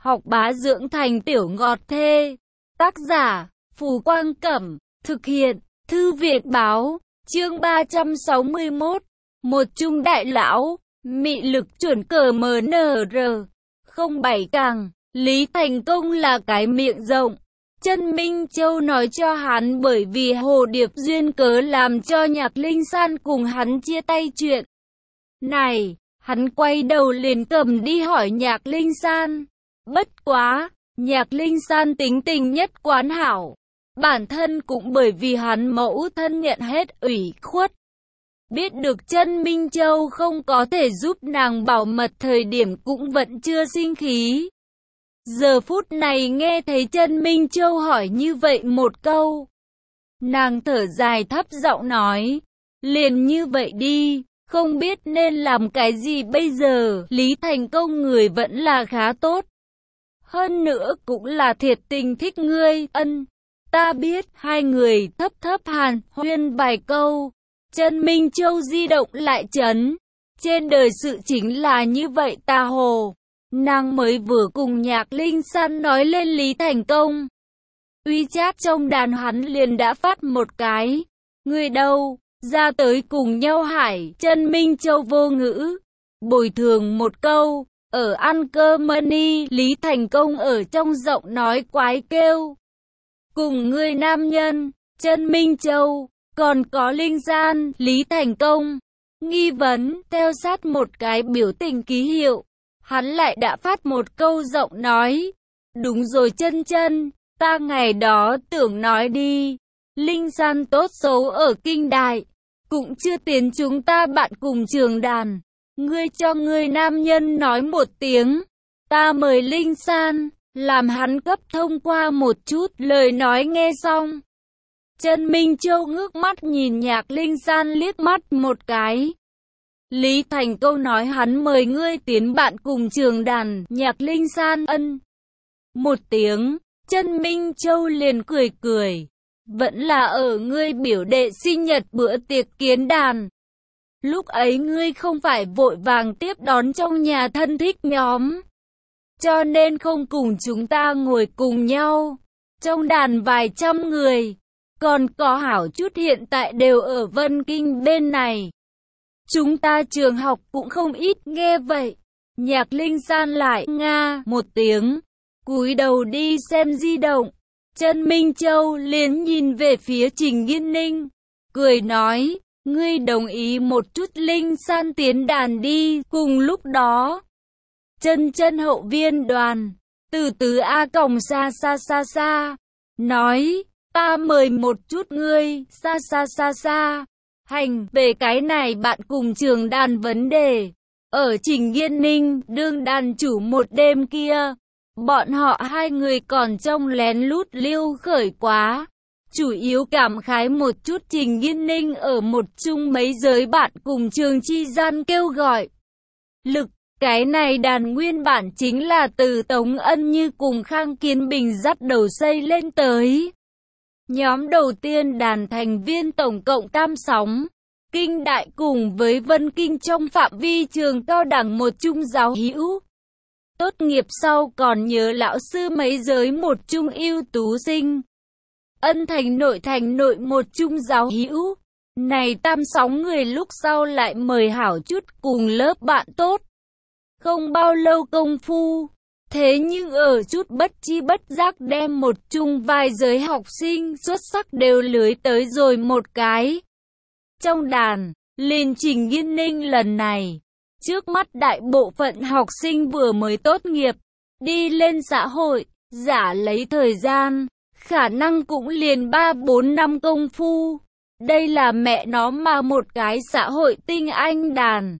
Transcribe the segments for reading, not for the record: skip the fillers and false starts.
học bá dưỡng thành tiểu ngọt thê. Tác giả, Phù Quang Cẩm, thực hiện, Thư viện Báo, chương 361, một trung đại lão, mị lực chuẩn cờ MNR, 07 càng, Lý Thành Công là cái miệng rộng. Chân Minh Châu nói cho hắn bởi vì Hồ Điệp duyên cớ làm cho Nhạc Linh San cùng hắn chia tay chuyện này, hắn quay đầu liền cầm đi hỏi Nhạc Linh San. Bất quá, Nhạc Linh San tính tình nhất quán hảo, bản thân cũng bởi vì hắn mẫu thân nhận hết ủy khuất. Biết được Chân Minh Châu không có thể giúp nàng bảo mật thời điểm cũng vẫn chưa sinh khí. Giờ phút này nghe thấy Chân Minh Châu hỏi như vậy một câu, nàng thở dài thấp giọng nói, liền như vậy đi, không biết nên làm cái gì bây giờ. Lý Thành Công người vẫn là khá tốt, hơn nữa cũng là thiệt tình thích ngươi. Ân, ta biết. Hai người thấp thấp hàn huyên vài câu, Chân Minh Châu di động lại chấn. Trên đời sự chính là như vậy ta hồ. Nàng mới vừa cùng Nhạc Linh San nói lên Lý Thành Công, WeChat trong đàn hắn liền đã phát một cái, người đâu, ra tới cùng nhau hải. Chân Minh Châu vô ngữ, bồi thường một câu, ở ăn cơm money. Lý Thành Công ở trong giọng nói quái kêu, cùng người nam nhân. Chân Minh Châu, còn có Linh San. Lý Thành Công nghi vấn, theo sát một cái biểu tình ký hiệu. Hắn lại đã phát một câu giọng nói, đúng rồi chân chân, ta ngày đó tưởng nói đi, Linh San tốt xấu ở kinh đại, cũng chưa tiến chúng ta bạn cùng trường đàn, ngươi cho ngươi nam nhân nói một tiếng, ta mời Linh San, làm hắn cấp thông qua một chút. Lời nói nghe xong, Chân Minh Châu ngước mắt nhìn Nhạc Linh San liếc mắt một cái. Lý Thành Công nói hắn mời ngươi tiến bạn cùng trường đàn. Nhạc Linh San ân một tiếng, Chân Minh Châu liền cười cười, vẫn là ở ngươi biểu đệ sinh nhật bữa tiệc kiến đàn. Lúc ấy ngươi không phải vội vàng tiếp đón trong nhà thân thích nhóm, cho nên không cùng chúng ta ngồi cùng nhau. Trong đàn vài trăm người, còn có hảo chút hiện tại đều ở Vân Kinh bên này. Chúng ta trường học cũng không ít. Nghe vậy, Nhạc Linh San lại nga một tiếng, cúi đầu đi xem di động. Chân Minh Châu liền nhìn về phía Trình Nghiên Ninh, cười nói, ngươi đồng ý một chút Linh San tiến đàn đi. Cùng lúc đó, chân chân hậu viên đoàn, từ từ A còng xa xa xa xa, nói, ta mời một chút ngươi, xa xa xa xa. Hành, về cái này bạn cùng trường đàn vấn đề, ở Trình Nghiên Ninh đương đàn chủ một đêm kia, bọn họ hai người còn trong lén lút lưu khởi quá. Chủ yếu cảm khái một chút Trình Nghiên Ninh ở một chung mấy giới bạn cùng trường chi gian kêu gọi lực. Cái này đàn nguyên bản chính là từ Tống Ân Như cùng Khang Kiến Bình dắt đầu xây lên tới. Nhóm đầu tiên đàn thành viên tổng cộng tam sóng, Kinh Đại cùng với Vân Kinh trong phạm vi trường cao đẳng một chung giáo hữu. Tốt nghiệp sau còn nhớ lão sư mấy giới một chung ưu tú sinh. Ân thành nội một chung giáo hữu. Này tam sóng người lúc sau lại mời hảo chút cùng lớp bạn tốt. Không bao lâu công phu, thế nhưng ở chút bất chi bất giác đem một chung vài giới học sinh xuất sắc đều lưới tới rồi một cái. Trong đàn, liền Trình Nghiên Ninh lần này, trước mắt đại bộ phận học sinh vừa mới tốt nghiệp, đi lên xã hội, giả lấy thời gian, khả năng cũng liền 3-4 năm công phu. Đây là mẹ nó mà một cái xã hội tinh anh đàn.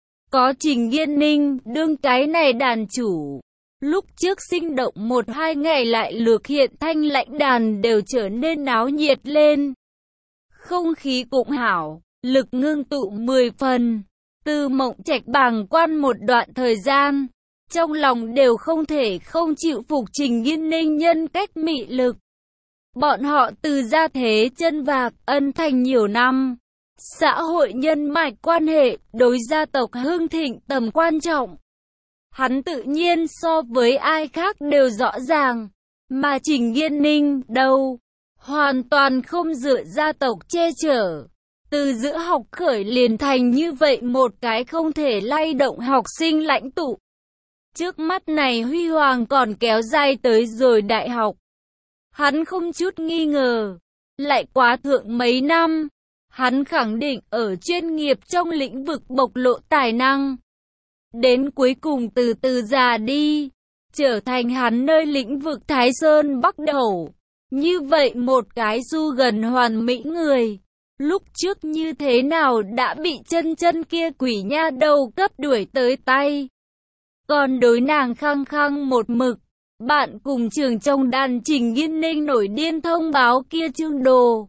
Có Trình Nghiên Ninh đương cái này đàn chủ. Lúc trước sinh động 1-2 ngày lại lược hiện thanh lãnh đàn đều trở nên náo nhiệt lên. Không khí cũng hảo, lực ngưng tụ 10 phần. Từ Mộng Trạch bàng quan một đoạn thời gian, trong lòng đều không thể không chịu phục Trình Nghiên Ninh nhân cách mị lực. Bọn họ từ gia thế chân vạc, ân thành nhiều năm. Xã hội nhân mạch quan hệ, đối gia tộc hưng thịnh tầm quan trọng. Hắn tự nhiên so với ai khác đều rõ ràng, mà Trình Nghiên Ninh đâu, hoàn toàn không dựa gia tộc che chở. Từ giữa học khởi liền thành như vậy một cái không thể lay động học sinh lãnh tụ. Trước mắt này huy hoàng còn kéo dài tới rồi đại học. Hắn không chút nghi ngờ, lại quá thượng mấy năm, hắn khẳng định ở chuyên nghiệp trong lĩnh vực bộc lộ tài năng. Đến cuối cùng từ từ già đi, trở thành hắn nơi lĩnh vực Thái Sơn Bắc Đẩu. Như vậy một cái du gần hoàn mỹ người, lúc trước như thế nào đã bị chân chân kia quỷ nha đầu cấp đuổi tới tay. Còn đối nàng khăng khăng một mực, bạn cùng trường trong đàn Trình Nghiên Ninh nổi điên thông báo kia chương đồ.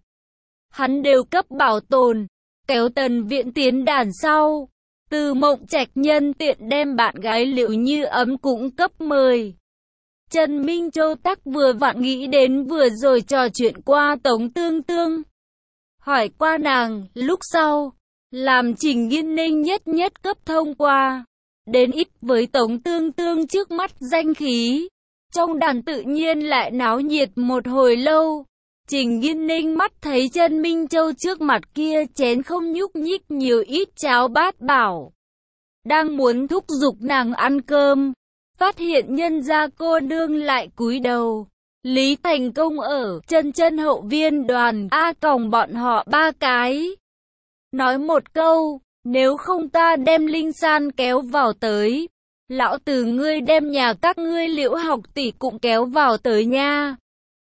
Hắn đều cấp bảo tồn, kéo Tần Viện tiến đàn sau. Từ Mộng Trạch nhân tiện đem bạn gái Liệu Như Ấm cũng cấp mời. Trần Minh Châu tắc vừa vặn nghĩ đến vừa rồi trò chuyện qua Tống Tương Tương. Hỏi qua nàng, lúc sau, làm Trình Nghiên Ninh nhất nhất cấp thông qua. Đến ít với Tống Tương Tương trước mắt danh khí. Trong đàn tự nhiên lại náo nhiệt một hồi lâu. Trình Nghiên Ninh mắt thấy Trần Minh Châu trước mặt kia chén không nhúc nhích nhiều ít cháo bát bảo. Đang muốn thúc giục nàng ăn cơm, phát hiện nhân gia cô nương lại cúi đầu. Lý Thành Công ở chân chân hậu viên đoàn A còng bọn họ ba cái. Nói một câu, nếu không ta đem Linh San kéo vào tới. Lão tử ngươi đem nhà các ngươi Liễu học tỷ cũng kéo vào tới nha.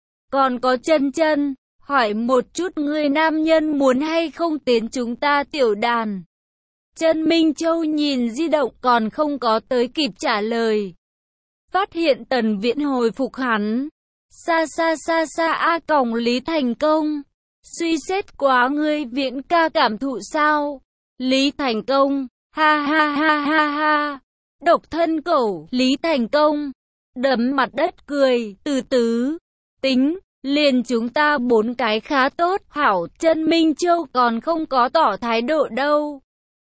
Còn có chân chân, hỏi một chút ngươi nam nhân muốn hay không tiến chúng ta tiểu đàn. Trần Minh Châu nhìn di động còn không có tới kịp trả lời. Phát hiện Tần Viễn hồi phục hắn. Xa A còng Lý Thành Công. Suy xét quá ngươi Viễn ca cảm thụ sao? Lý Thành Công, ha ha ha ha ha. Độc thân cẩu, Lý Thành Công. Đấm mặt đất cười, từ từ. Tính, liền chúng ta bốn cái khá tốt. Hảo, Trần Minh Châu còn không có tỏ thái độ đâu.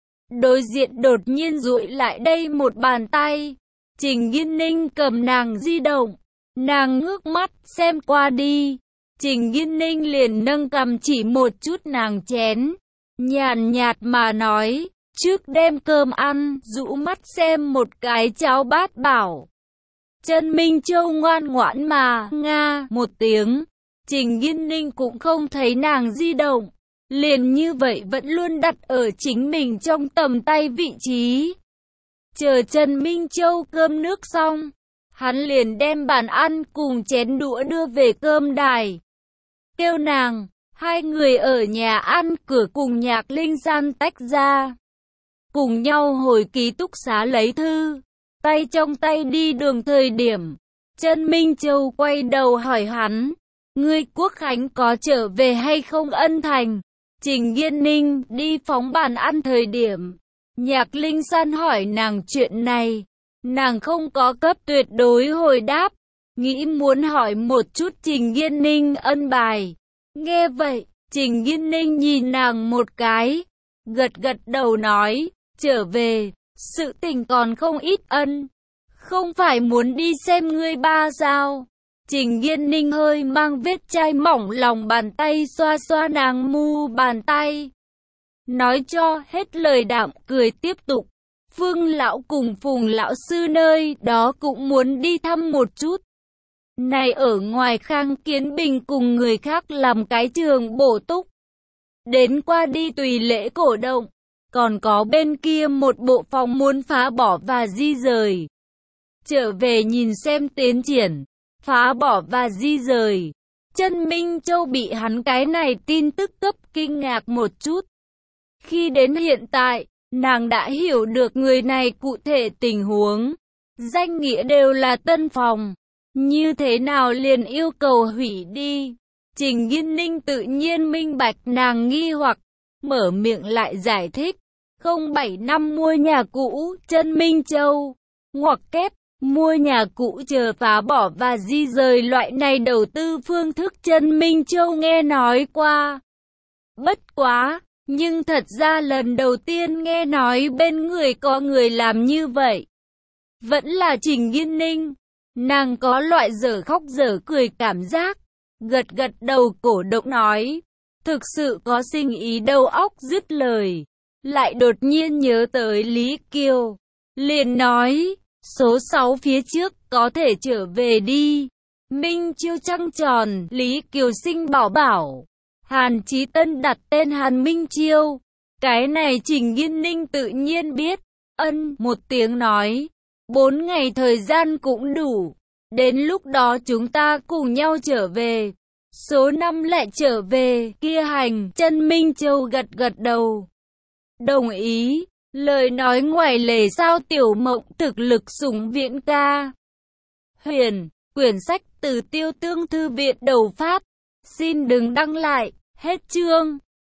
Đối diện đột nhiên duỗi lại đây một bàn tay. Trình Nghiên Ninh cầm nàng di động. Nàng ngước mắt xem qua đi. Trình Nghiên Ninh liền nâng cầm chỉ một chút nàng chén. Nhàn nhạt mà nói. Trước đem cơm ăn, rũ mắt xem một cái cháo bát bảo. Trần Minh Châu ngoan ngoãn mà, nga, một tiếng. Trình Nghiên Ninh cũng không thấy nàng di động. Liền như vậy vẫn luôn đặt ở chính mình trong tầm tay vị trí. Chờ Trần Minh Châu cơm nước xong, hắn liền đem bàn ăn cùng chén đũa đưa về cơm đài. Kêu nàng, hai người ở nhà ăn cửa cùng Nhạc Linh San tách ra. Cùng nhau hồi ký túc xá lấy thư. Tay trong tay đi đường thời điểm, Trần Minh Châu quay đầu hỏi hắn, ngươi Quốc Khánh có trở về hay không Ân Thành? Trình Nghiên Ninh đi phóng bàn ăn thời điểm, Nhạc Linh San hỏi nàng chuyện này, nàng không có cấp tuyệt đối hồi đáp, nghĩ muốn hỏi một chút Trình Nghiên Ninh ân bài. Nghe vậy, Trình Nghiên Ninh nhìn nàng một cái, gật gật đầu nói, trở về, sự tình còn không ít ân, không phải muốn đi xem ngươi ba sao? Trình Nghiên Ninh hơi mang vết chai mỏng lòng bàn tay xoa xoa nàng mu bàn tay. Nói cho hết lời đạm cười tiếp tục. Phương lão cùng Phùng lão sư nơi đó cũng muốn đi thăm một chút. Này ở ngoài Khang Kiến Bình cùng người khác làm cái trường bổ túc. Đến qua đi tùy lễ cổ động. Còn có bên kia một bộ phòng muốn phá bỏ và di rời. Trở về nhìn xem tiến triển. Phá bỏ và di rời. Trần Minh Châu bị hắn cái này tin tức cấp kinh ngạc một chút. Khi đến hiện tại, nàng đã hiểu được người này cụ thể tình huống. Danh nghĩa đều là tân phòng. Như thế nào liền yêu cầu hủy đi. Trình Nghiên Ninh tự nhiên minh bạch nàng nghi hoặc. Mở miệng lại giải thích. 07 năm mua nhà cũ, Trần Minh Châu. Ngoặc kép. Mua nhà cũ chờ phá bỏ và di rời loại này đầu tư phương thức Trần Minh Châu nghe nói qua. Bất quá, nhưng thật ra lần đầu tiên nghe nói bên người có người làm như vậy. vẫn là Trình Nghiên Ninh. Nàng có loại dở khóc dở cười cảm giác, gật gật đầu cổ động nói, thực sự có sinh ý, đầu óc dứt lời, lại đột nhiên nhớ tới Lý Kiều, liền nói, số 6 phía trước có thể trở về đi. Minh Chiêu trăng tròn, Lý Kiều sinh bảo bảo, Hàn Chí Tân đặt tên Hàn Minh Chiêu. Cái này Trình Nghiên Ninh tự nhiên biết, ân một tiếng nói, 4 ngày thời gian cũng đủ, đến lúc đó chúng ta cùng nhau trở về. Số 5 lại trở về, kia hành, chân Minh Châu gật gật đầu. Đồng ý, lời nói ngoài lề sao Tiểu Mộng thực lực sủng viễn ca. Huyền, quyển sách từ Tiêu Tương Thư viện đầu phát. Xin đừng đăng lại, hết chương.